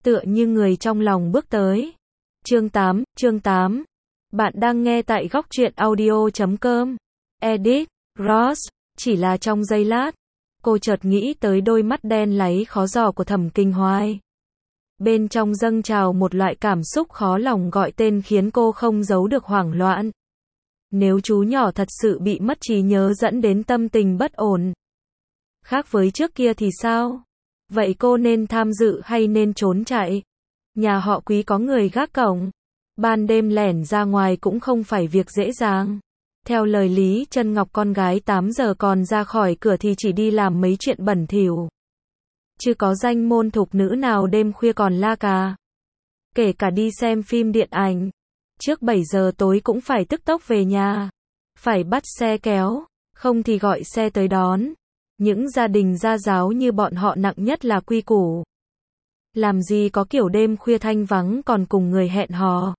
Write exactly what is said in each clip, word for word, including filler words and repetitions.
tựa như người trong lòng bước tới. Chương tám, chương tám. Bạn đang nghe tại góc truyện audio chấm com. Edit, Ross, chỉ là trong giây lát, cô chợt nghĩ tới đôi mắt đen láy khó dò của Thẩm Kinh Hoài. Bên trong dâng trào một loại cảm xúc khó lòng gọi tên khiến cô không giấu được hoảng loạn. Nếu chú nhỏ thật sự bị mất trí nhớ dẫn đến tâm tình bất ổn, khác với trước kia thì sao? Vậy cô nên tham dự hay nên trốn chạy? Nhà họ Quý có người gác cổng, ban đêm lẻn ra ngoài cũng không phải việc dễ dàng. Theo lời Lý Trân Ngọc, con gái tám giờ còn ra khỏi cửa thì chỉ đi làm mấy chuyện bẩn thỉu. Chứ có danh môn thục nữ nào đêm khuya còn la cà. Kể cả đi xem phim điện ảnh, trước bảy giờ tối cũng phải tức tốc về nhà. Phải bắt xe kéo, không thì gọi xe tới đón. Những gia đình gia giáo như bọn họ nặng nhất là quy củ. Làm gì có kiểu đêm khuya thanh vắng còn cùng người hẹn hò.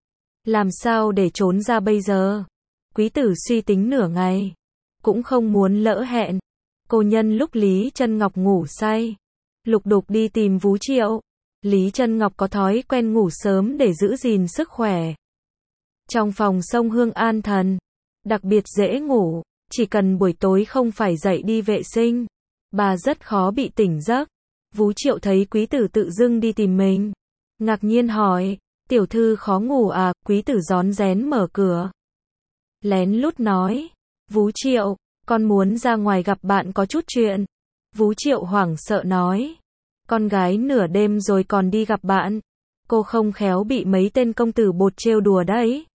Làm sao để trốn ra bây giờ? Quý tử suy tính nửa ngày, cũng không muốn lỡ hẹn. Cô nhân lúc Lý Trân Ngọc ngủ say, lục đục đi tìm Vú Triệu. Lý Trân Ngọc có thói quen ngủ sớm để giữ gìn sức khỏe. Trong phòng sông hương an thần, đặc biệt dễ ngủ, chỉ cần buổi tối không phải dậy đi vệ sinh, bà rất khó bị tỉnh giấc. Vú Triệu thấy quý tử tự dưng đi tìm mình, ngạc nhiên hỏi, tiểu thư khó ngủ à? Quý tử rón rén mở cửa, lén lút nói, Vú Triệu, con muốn ra ngoài gặp bạn có chút chuyện. Vú Triệu hoảng sợ nói, con gái nửa đêm rồi còn đi gặp bạn, cô không khéo bị mấy tên công tử bột trêu đùa đấy.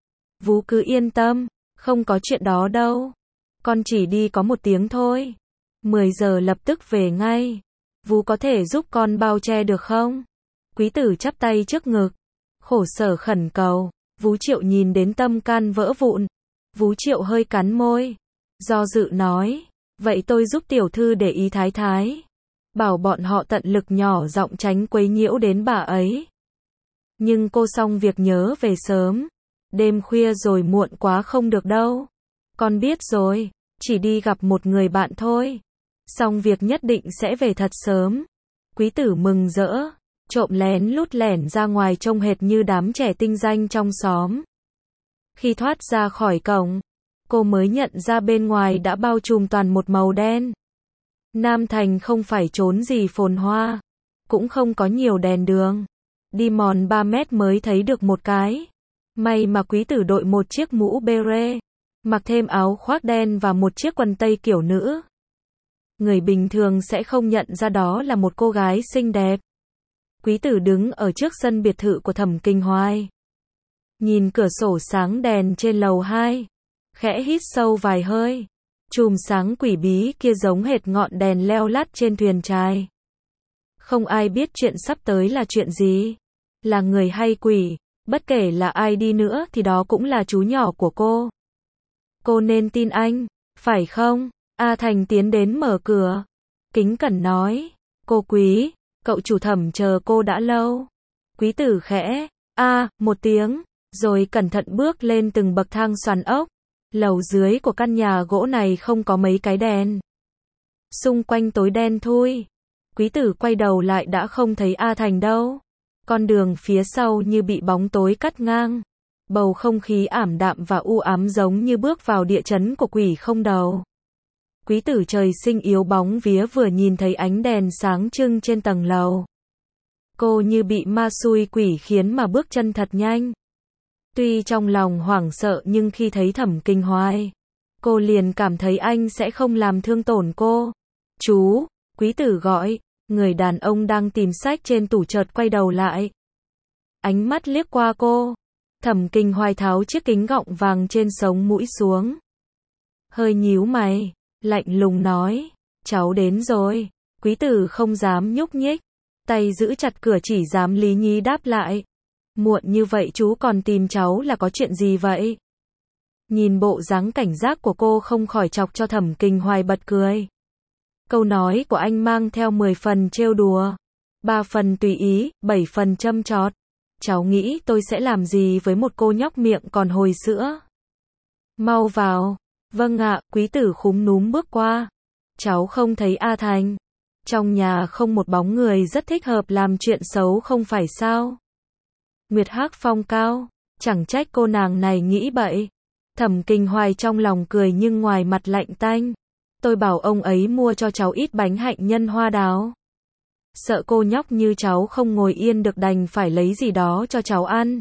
Vú cứ yên tâm, không có chuyện đó đâu, con chỉ đi có một tiếng thôi, mười giờ lập tức về ngay. Vú có thể giúp con bao che được không? Quý tử chắp tay trước ngực, khổ sở khẩn cầu. Vú Triệu nhìn đến tâm can vỡ vụn. Vú Triệu hơi cắn môi, do dự nói, vậy tôi giúp tiểu thư để ý thái thái, bảo bọn họ tận lực nhỏ giọng tránh quấy nhiễu đến bà ấy. Nhưng cô xong việc nhớ về sớm, đêm khuya rồi muộn quá không được đâu. Con biết rồi, chỉ đi gặp một người bạn thôi, xong việc nhất định sẽ về thật sớm. Quý tử mừng rỡ, trộm lén lút lẻn ra ngoài trông hệt như đám trẻ tinh danh trong xóm. Khi thoát ra khỏi cổng, cô mới nhận ra bên ngoài đã bao trùm toàn một màu đen. Nam Thành không phải trốn gì phồn hoa, cũng không có nhiều đèn đường. Đi mòn ba mét mới thấy được một cái. May mà quý tử đội một chiếc mũ beret, mặc thêm áo khoác đen và một chiếc quần tây kiểu nữ. Người bình thường sẽ không nhận ra đó là một cô gái xinh đẹp. Quý tử đứng ở trước sân biệt thự của Thẩm Kinh Hoài, nhìn cửa sổ sáng đèn trên lầu hai, khẽ hít sâu vài hơi. Chùm sáng quỷ bí kia giống hệt ngọn đèn leo lắt trên thuyền trai. Không ai biết chuyện sắp tới là chuyện gì, là người hay quỷ, bất kể là ai đi nữa thì đó cũng là chú nhỏ của cô. Cô nên tin anh, phải không? A Thành tiến đến mở cửa, kính cẩn nói, cô Quý, cậu chủ Thẩm chờ cô đã lâu. Quý tử khẽ, a, một tiếng, rồi cẩn thận bước lên từng bậc thang xoắn ốc. Lầu dưới của căn nhà gỗ này không có mấy cái đèn, xung quanh tối đen thui. Quý tử quay đầu lại đã không thấy A Thành đâu. Con đường phía sau như bị bóng tối cắt ngang, bầu không khí ảm đạm và u ám giống như bước vào địa chấn của quỷ không đầu. Quý tử trời sinh yếu bóng vía vừa nhìn thấy ánh đèn sáng trưng trên tầng lầu, cô như bị ma xui quỷ khiến mà bước chân thật nhanh. Tuy trong lòng hoảng sợ nhưng khi thấy Thẩm Kinh Hoài, cô liền cảm thấy anh sẽ không làm thương tổn cô. Chú, quý tử gọi, người đàn ông đang tìm sách trên tủ chợt quay đầu lại. Ánh mắt liếc qua cô, Thẩm Kinh Hoài tháo chiếc kính gọng vàng trên sống mũi xuống. Hơi nhíu mày, lạnh lùng nói, cháu đến rồi. Quý tử không dám nhúc nhích, tay giữ chặt cửa chỉ dám lý nhí đáp lại. Muộn như vậy chú còn tìm cháu là có chuyện gì vậy? Nhìn bộ dáng cảnh giác của cô không khỏi chọc cho Thẩm Kinh Hoài bật cười. Câu nói của anh mang theo mười phần trêu đùa, ba phần tùy ý, bảy phần châm chọt. Cháu nghĩ tôi sẽ làm gì với một cô nhóc miệng còn hồi sữa? Mau vào. Vâng ạ, quý tử khúm núm bước qua. Cháu không thấy A Thành. Trong nhà không một bóng người rất thích hợp làm chuyện xấu không phải sao? Nguyệt Hắc Phong cao, chẳng trách cô nàng này nghĩ bậy. Thẩm Kinh Hoài trong lòng cười nhưng ngoài mặt lạnh tanh. Tôi bảo ông ấy mua cho cháu ít bánh hạnh nhân hoa đào. Sợ cô nhóc như cháu không ngồi yên được đành phải lấy gì đó cho cháu ăn.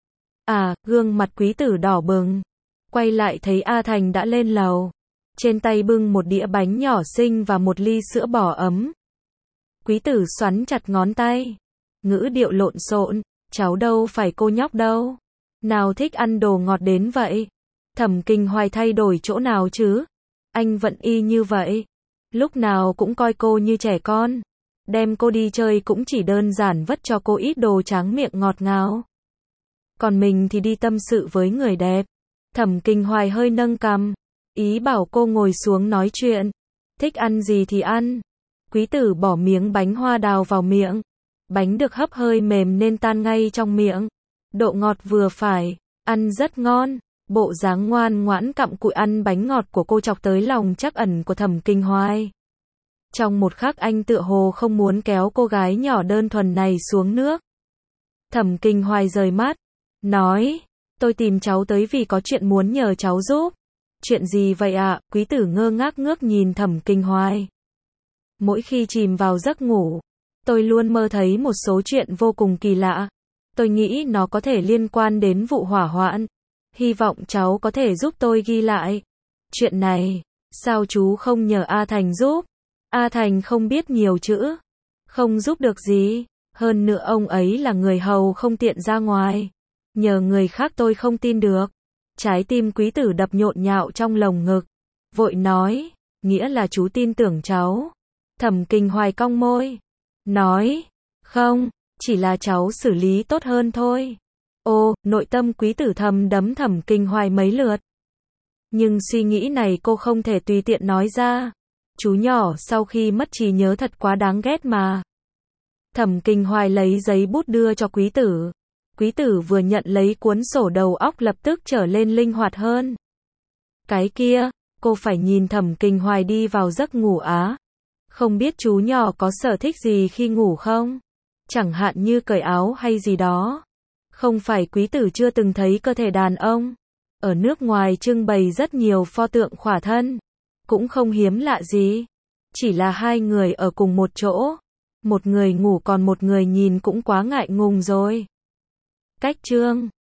À, gương mặt quý tử đỏ bừng. Quay lại thấy A Thành đã lên lầu. Trên tay bưng một đĩa bánh nhỏ xinh và một ly sữa bò ấm. Quý tử xoắn chặt ngón tay. Ngữ điệu lộn xộn. Cháu đâu phải cô nhóc đâu. Nào thích ăn đồ ngọt đến vậy. Thẩm Kinh Hoài thay đổi chỗ nào chứ? Anh vẫn y như vậy. Lúc nào cũng coi cô như trẻ con. Đem cô đi chơi cũng chỉ đơn giản vất cho cô ít đồ tráng miệng ngọt ngào. Còn mình thì đi tâm sự với người đẹp. Thẩm Kinh Hoài hơi nâng cằm. Ý bảo cô ngồi xuống nói chuyện. Thích ăn gì thì ăn. Quý tử bỏ miếng bánh hoa đào vào miệng. Bánh được hấp hơi mềm nên tan ngay trong miệng. Độ ngọt vừa phải. Ăn rất ngon. Bộ dáng ngoan ngoãn cặm cụi ăn bánh ngọt của cô chọc tới lòng trắc ẩn của Thẩm Kinh Hoài. Trong một khắc anh tựa hồ không muốn kéo cô gái nhỏ đơn thuần này xuống nước. Thẩm Kinh Hoài rời mắt. Nói. Tôi tìm cháu tới vì có chuyện muốn nhờ cháu giúp. Chuyện gì vậy ạ? À? Quý tử ngơ ngác ngước nhìn Thẩm Kinh Hoài. Mỗi khi chìm vào giấc ngủ, tôi luôn mơ thấy một số chuyện vô cùng kỳ lạ. Tôi nghĩ nó có thể liên quan đến vụ hỏa hoạn. Hy vọng cháu có thể giúp tôi ghi lại. Chuyện này, sao chú không nhờ A Thành giúp? A Thành không biết nhiều chữ. Không giúp được gì. Hơn nữa ông ấy là người hầu không tiện ra ngoài. Nhờ người khác tôi không tin được. Trái tim quý tử đập nhộn nhạo trong lồng ngực. Vội nói, nghĩa là chú tin tưởng cháu. Thẩm Kinh Hoài cong môi. Nói, không, chỉ là cháu xử lý tốt hơn thôi. Ô, nội tâm quý tử thầm đấm Thẩm Kinh Hoài mấy lượt. Nhưng suy nghĩ này cô không thể tùy tiện nói ra. Chú nhỏ sau khi mất trí nhớ thật quá đáng ghét mà. Thẩm Kinh Hoài lấy giấy bút đưa cho quý tử. Quý tử vừa nhận lấy cuốn sổ đầu óc lập tức trở lên linh hoạt hơn. Cái kia, cô phải nhìn Thẩm Kinh Hoài đi vào giấc ngủ á. Không biết chú nhỏ có sở thích gì khi ngủ không? Chẳng hạn như cởi áo hay gì đó. Không phải quý tử chưa từng thấy cơ thể đàn ông. Ở nước ngoài trưng bày rất nhiều pho tượng khỏa thân. Cũng không hiếm lạ gì. Chỉ là hai người ở cùng một chỗ. Một người ngủ còn một người nhìn cũng quá ngại ngùng rồi. Cách chương